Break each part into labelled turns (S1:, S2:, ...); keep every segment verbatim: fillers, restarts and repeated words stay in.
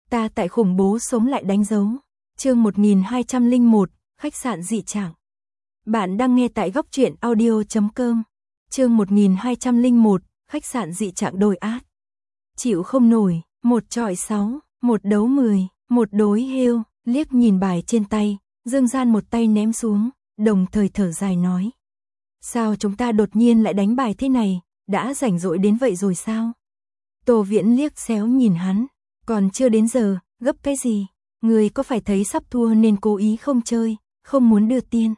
S1: Ta tại khủng bố sống lại đánh dấu. Chương một nghìn hai trăm lẻ một, khách sạn dị trạng. Bạn đang nghe tại góc truyện audio chấm com. Chương một nghìn hai trăm lẻ một, khách sạn dị trạng đồi át. Chịu không nổi, một chọi sáu, một đấu mười, một đối hêu, liếc nhìn bài trên tay, Dương Gian một tay ném xuống, đồng thời thở dài nói. Sao chúng ta đột nhiên lại đánh bài thế này, đã rảnh rỗi đến vậy rồi sao? Tô Viễn liếc xéo nhìn hắn, còn chưa đến giờ, gấp cái gì? Người có phải thấy sắp thua nên cố ý không chơi, không muốn đưa tiền?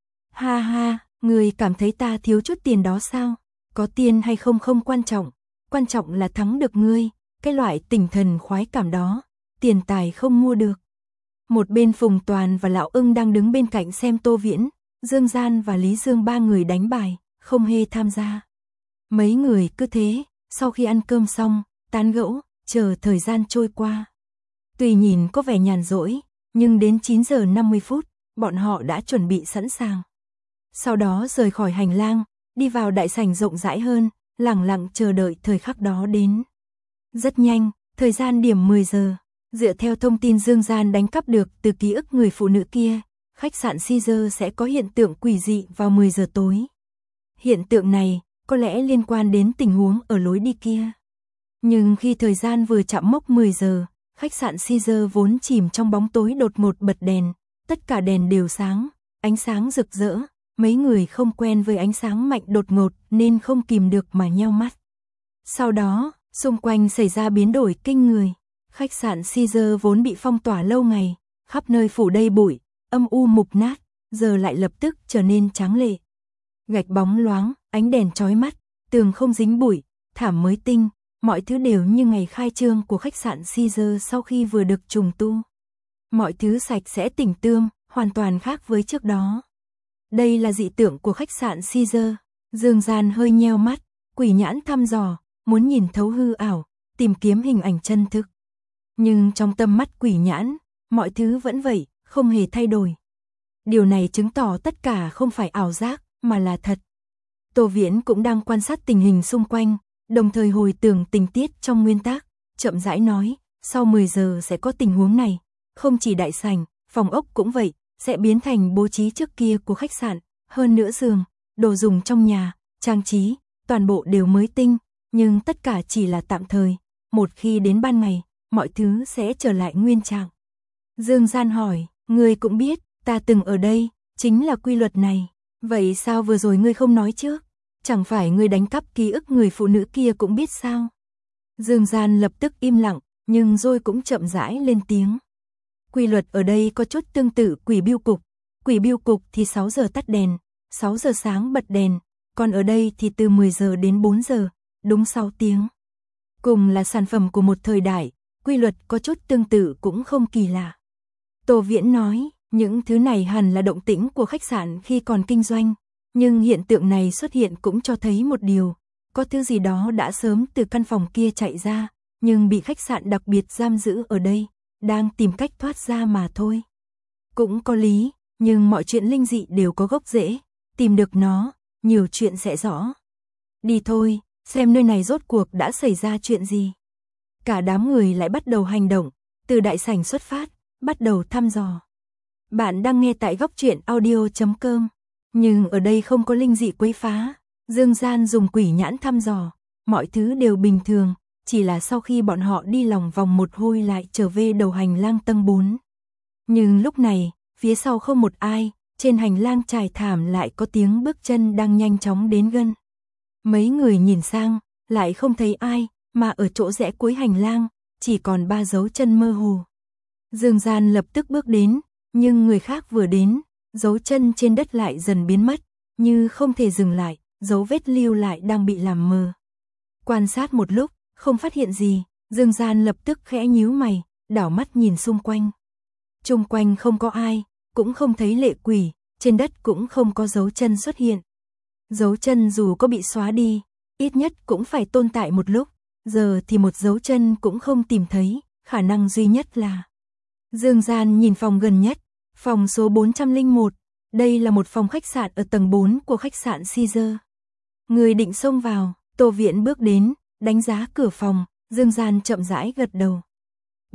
S1: Ha ha, người cảm thấy ta thiếu chút tiền đó sao? Có tiền hay không không quan trọng, quan trọng là thắng được ngươi, cái loại tinh thần khoái cảm đó, tiền tài không mua được. Một bên Phùng Toàn và Lão Ưng đang đứng bên cạnh xem Tô Viễn, Dương Gian và Lý Dương ba người đánh bài, không hề tham gia. Mấy người cứ thế, sau khi ăn cơm xong, tán gẫu, chờ thời gian trôi qua. Tuy nhìn có vẻ nhàn rỗi, nhưng đến chín giờ năm mươi phút, bọn họ đã chuẩn bị sẵn sàng. Sau đó rời khỏi hành lang, đi vào đại sảnh rộng rãi hơn, lặng lặng chờ đợi thời khắc đó đến. Rất nhanh, thời gian điểm mười giờ, dựa theo thông tin Dương Gian đánh cắp được từ ký ức người phụ nữ kia, khách sạn Caesar sẽ có hiện tượng quỷ dị vào mười giờ tối. Hiện tượng này có lẽ liên quan đến tình huống ở lối đi kia. Nhưng khi thời gian vừa chạm mốc mười giờ, khách sạn Caesar vốn chìm trong bóng tối đột ngột bật đèn, tất cả đèn đều sáng, ánh sáng rực rỡ, mấy người không quen với ánh sáng mạnh đột ngột nên không kìm được mà nheo mắt. Sau đó, xung quanh xảy ra biến đổi kinh người, khách sạn Caesar vốn bị phong tỏa lâu ngày, khắp nơi phủ đầy bụi, âm u mục nát, giờ lại lập tức trở nên tráng lệ. Gạch bóng loáng, ánh đèn chói mắt, tường không dính bụi, thảm mới tinh, mọi thứ đều như ngày khai trương của khách sạn Caesar sau khi vừa được trùng tu. Mọi thứ sạch sẽ tỉnh tươm, hoàn toàn khác với trước đó. Đây là dị tượng của khách sạn Caesar. Dương Gian hơi nheo mắt, quỷ nhãn thăm dò, muốn nhìn thấu hư ảo, tìm kiếm hình ảnh chân thực. Nhưng trong tâm mắt quỷ nhãn, mọi thứ vẫn vậy, không hề thay đổi. Điều này chứng tỏ tất cả không phải ảo giác, mà là thật. Tô Viễn cũng đang quan sát tình hình xung quanh, đồng thời hồi tưởng tình tiết trong nguyên tác, chậm rãi nói, sau mười giờ sẽ có tình huống này, không chỉ đại sảnh, phòng ốc cũng vậy, sẽ biến thành bố trí trước kia của khách sạn, hơn nữa giường, đồ dùng trong nhà, trang trí, toàn bộ đều mới tinh, nhưng tất cả chỉ là tạm thời, một khi đến ban ngày, mọi thứ sẽ trở lại nguyên trạng. Dương Gian hỏi, ngươi cũng biết, ta từng ở đây, chính là quy luật này, vậy sao vừa rồi ngươi không nói trước? Chẳng phải ngươi đánh cắp ký ức người phụ nữ kia cũng biết sao? Dương Gian lập tức im lặng, nhưng rồi cũng chậm rãi lên tiếng. Quy luật ở đây có chút tương tự quỷ biêu cục. Quỷ biêu cục thì sáu giờ tắt đèn, sáu giờ sáng bật đèn, còn ở đây thì từ mười giờ đến bốn giờ, đúng sáu tiếng. Cùng là sản phẩm của một thời đại, quy luật có chút tương tự cũng không kỳ lạ. Tô Viễn nói, những thứ này hẳn là động tĩnh của khách sạn khi còn kinh doanh. Nhưng hiện tượng này xuất hiện cũng cho thấy một điều, có thứ gì đó đã sớm từ căn phòng kia chạy ra, nhưng bị khách sạn đặc biệt giam giữ ở đây, đang tìm cách thoát ra mà thôi. Cũng có lý, nhưng mọi chuyện linh dị đều có gốc rễ, tìm được nó, nhiều chuyện sẽ rõ. Đi thôi, xem nơi này rốt cuộc đã xảy ra chuyện gì. Cả đám người lại bắt đầu hành động, từ đại sảnh xuất phát, bắt đầu thăm dò. Bạn đang nghe tại góc truyện audio chấm com. Nhưng ở đây không có linh dị quấy phá, Dương Gian dùng quỷ nhãn thăm dò, mọi thứ đều bình thường, chỉ là sau khi bọn họ đi lòng vòng một hồi lại trở về đầu hành lang tầng bốn. Nhưng lúc này, phía sau không một ai, trên hành lang trải thảm lại có tiếng bước chân đang nhanh chóng đến gần. Mấy người nhìn sang, lại không thấy ai, mà ở chỗ rẽ cuối hành lang, chỉ còn ba dấu chân mơ hồ. Dương Gian lập tức bước đến, nhưng người khác vừa đến, dấu chân trên đất lại dần biến mất, như không thể dừng lại, dấu vết lưu lại đang bị làm mờ. Quan sát một lúc, không phát hiện gì, Dương Gian lập tức khẽ nhíu mày, đảo mắt nhìn xung quanh. Xung quanh không có ai, cũng không thấy lệ quỷ, trên đất cũng không có dấu chân xuất hiện. Dấu chân dù có bị xóa đi, ít nhất cũng phải tồn tại một lúc, giờ thì một dấu chân cũng không tìm thấy, khả năng duy nhất là... Dương Gian nhìn phòng gần nhất, phòng số bốn trăm lẻ một, đây là một phòng khách sạn ở tầng bốn của khách sạn Caesar. Người định xông vào, Tô Viễn bước đến, đánh giá cửa phòng, Dương Gian chậm rãi gật đầu.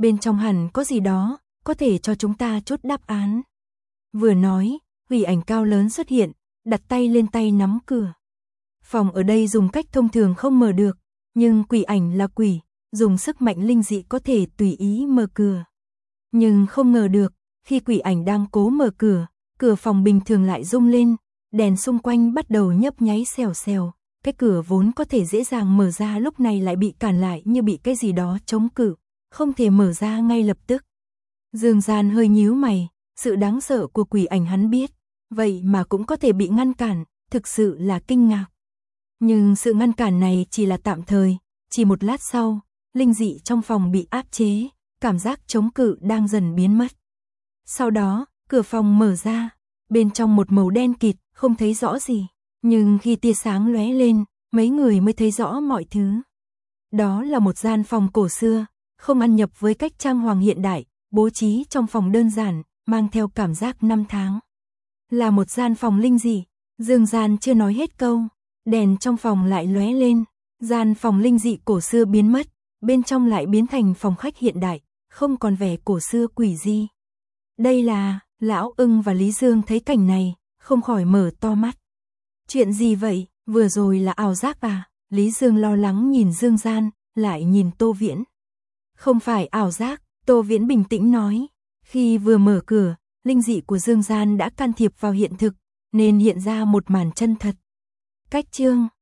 S1: bên trong hẳn có gì đó, có thể cho chúng ta chút đáp án. Vừa nói, quỷ ảnh cao lớn xuất hiện, đặt tay lên tay nắm cửa. Phòng ở đây dùng cách thông thường không mở được, nhưng quỷ ảnh là quỷ, dùng sức mạnh linh dị có thể tùy ý mở cửa. Nhưng không ngờ được, khi quỷ ảnh đang cố mở cửa, cửa phòng bình thường lại rung lên, đèn xung quanh bắt đầu nhấp nháy xèo xèo, cái cửa vốn có thể dễ dàng mở ra lúc này lại bị cản lại như bị cái gì đó chống cự, không thể mở ra ngay lập tức. Dương Gian hơi nhíu mày, sự đáng sợ của quỷ ảnh hắn biết, vậy mà cũng có thể bị ngăn cản, thực sự là kinh ngạc. Nhưng sự ngăn cản này chỉ là tạm thời, chỉ một lát sau, linh dị trong phòng bị áp chế, cảm giác chống cự đang dần biến mất. Sau đó, cửa phòng mở ra, bên trong một màu đen kịt, không thấy rõ gì, nhưng khi tia sáng lóe lên, mấy người mới thấy rõ mọi thứ. Đó là một gian phòng cổ xưa, không ăn nhập với cách trang hoàng hiện đại, bố trí trong phòng đơn giản, mang theo cảm giác năm tháng. Là một gian phòng linh dị, Dương Gian chưa nói hết câu, đèn trong phòng lại lóe lên, gian phòng linh dị cổ xưa biến mất, bên trong lại biến thành phòng khách hiện đại, không còn vẻ cổ xưa quỷ dị. Đây là, Lão Ưng và Lý Dương thấy cảnh này, không khỏi mở to mắt. Chuyện gì vậy, vừa rồi là ảo giác à? Lý Dương lo lắng nhìn Dương Gian, lại nhìn Tô Viễn. Không phải ảo giác, Tô Viễn bình tĩnh nói. Khi vừa mở cửa, linh dị của Dương Gian đã can thiệp vào hiện thực, nên hiện ra một màn chân thật. Cách chương